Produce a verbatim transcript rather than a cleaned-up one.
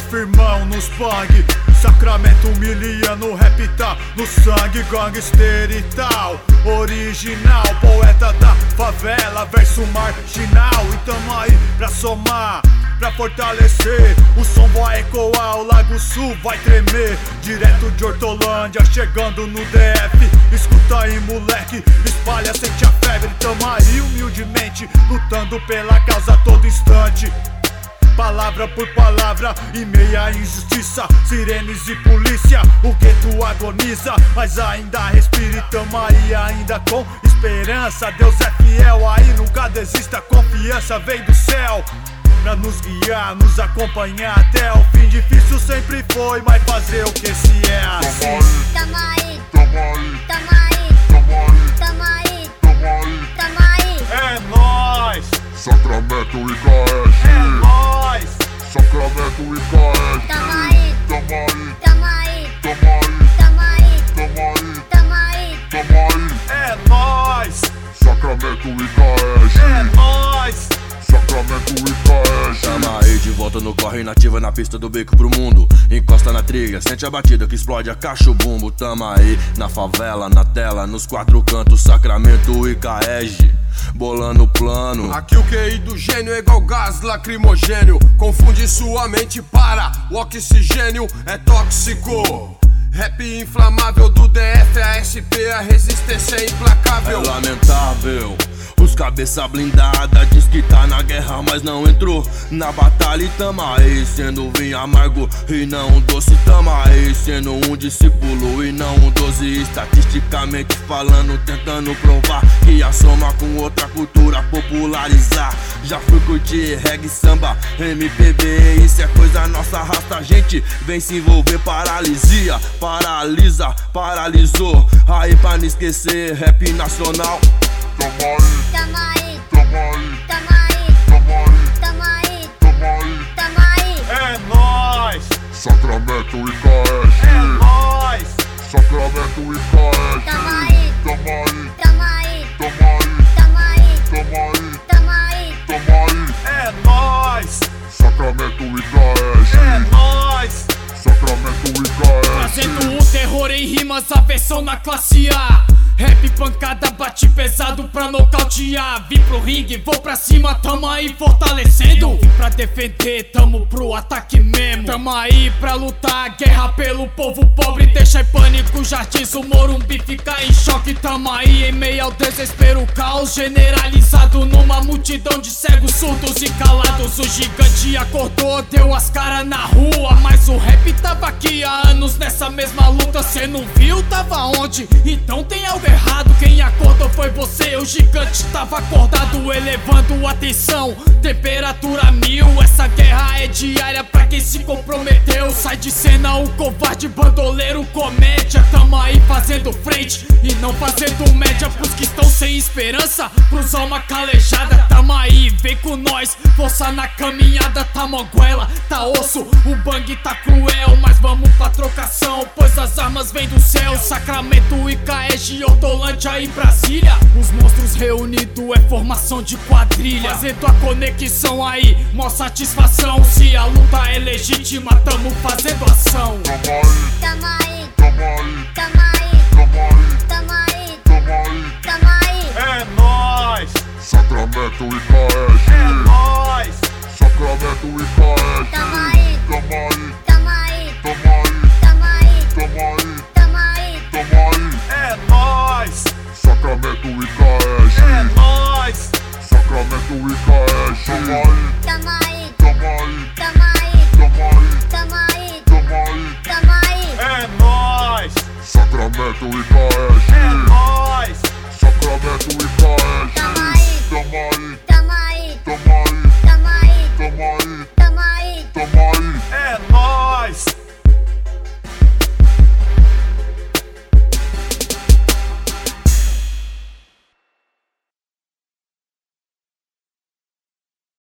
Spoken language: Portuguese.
firmão nos bang. Sacramento humilha no rap, tá no sangue, gangster e tal. Original, poeta da favela, verso marginal. E tamo aí pra somar, pra fortalecer. O som vai ecoar, o Lago Sul vai tremer. Direto de Hortolândia, chegando no D F. Escuta aí, moleque, espalha, sente a febre. Tamo aí humildemente, lutando pela causa a todo instante. Palavra por palavra, em meia injustiça, sirenes e polícia, o gueto agoniza, mas ainda respira e tamo aí ainda com esperança. Deus é fiel, aí nunca desista, confiança vem do céu pra nos guiar, nos acompanhar até o fim. Difícil sempre foi, mas fazer o que se é assim. Tamo aí, tamo aí, tamo aí, tamo aí, tamo aí, tamo aí. É nóis! Sacramento e K S. É nóis! Sacramento e K S. Tamo aí, Tamo aí, tamo aí, tamo aí, tamo aí, tamo aí, tamo aí. tamo aí. É nóis! Sacramento e K S. É nóis! Sacramento e K S. Tamo aí de volta no corre, nativa na pista do beco pro mundo. Encosta na trilha, sente a batida que explode a caixa o bumbo. Tamo aí na favela, na tela, nos quatro cantos, Sacramento e K S. Bolando plano. Aqui o Q I do gênio é igual gás lacrimogênio. Confunde sua mente para o oxigênio é tóxico. Rap inflamável do D F, a S P, a resistência é implacável. É lamentável, os cabeça blindada diz que tá na guerra, mas não entrou na batalha. E tamo aí sendo vinho amargo e não um doce. Tamo aí sendo um discípulo e não um doze. Estatisticamente falando, tentando provar que a soma com outra cultura popularizar. Já fui curtir reggae, samba, M P B, isso é coisa nossa, arrasta a gente, vem se envolver. Paralisia, paralisa, paralisou. Aí pra não esquecer, rap nacional. Tamo aí, Tamo aí, tamo aí, tamo aí, tamo aí, tamo aí, tamo aí. tamo aí. É nóis! Sacramento e K S. É nóis! Sacramento e K S. Tamo aí, Tamo aí, tamo aí, tamo aí, tamo aí, tamo aí, tamo aí. tamo aí. É nóis! Sacramento e K S. É nóis! Sacramento e K S. Trazendo o terror em rimas, a versão na classe A. Rap pancada, bate pesado pra nocautear. Vim pro ringue, vou pra cima, tamo aí fortalecendo. Vim pra defender, tamo pro ataque mesmo. Tamo aí pra lutar, guerra pelo povo pobre. Deixa em pânico, jardins, o Morumbi fica em choque. Tamo aí em meio ao desespero, caos generalizado. Numa multidão de cegos, surdos e calados. O gigante acordou, deu as caras na rua. Mas o rap tava aqui há anos nessa mesma luta. Cê não viu? Tava onde? Então tem algo errado, quem acordou foi você. O gigante tava acordado, elevando a tensão. Temperatura mil, essa guerra é diária pra quem se comprometeu. Sai de cena o covarde, bandoleiro, comédia. Tamo aí fazendo frente e não fazendo média pros que estão sem esperança, pros alma calejada. Tamo aí, vem com nós, força na caminhada. Tá moguela, tá osso, o bang tá cruel. Mas vamos pra trocação, pois as armas vêm do céu. Sacramento e K S, Hortolândia e Brasília. Os monstros reunidos é formação de quadrilha. Fazendo a conexão aí, mó satisfação. Se a luta é legítima, tamo fazendo ação. Tamo aí, Tamo aí, tamo aí, tamo aí, tamo aí, tamo aí, tamo aí. tamo aí. É nóis! Sacramento e K S. É nóis! Sacramento e K S. Tamo aí, Tamo aí, tamo aí, tamo aí, tamo aí, tamo aí, tamo aí. tamo aí. É nóis! Sacramento e K S. É nóis! Sacramento e K S. Tamo aí, Tamo aí, tamo aí, tamo aí, tamo aí, tamo aí, tamo aí. tamo aí. É nóis! Sacramento e K S. É nóis! Sacramento e K S. Tamo aí, Tamo aí,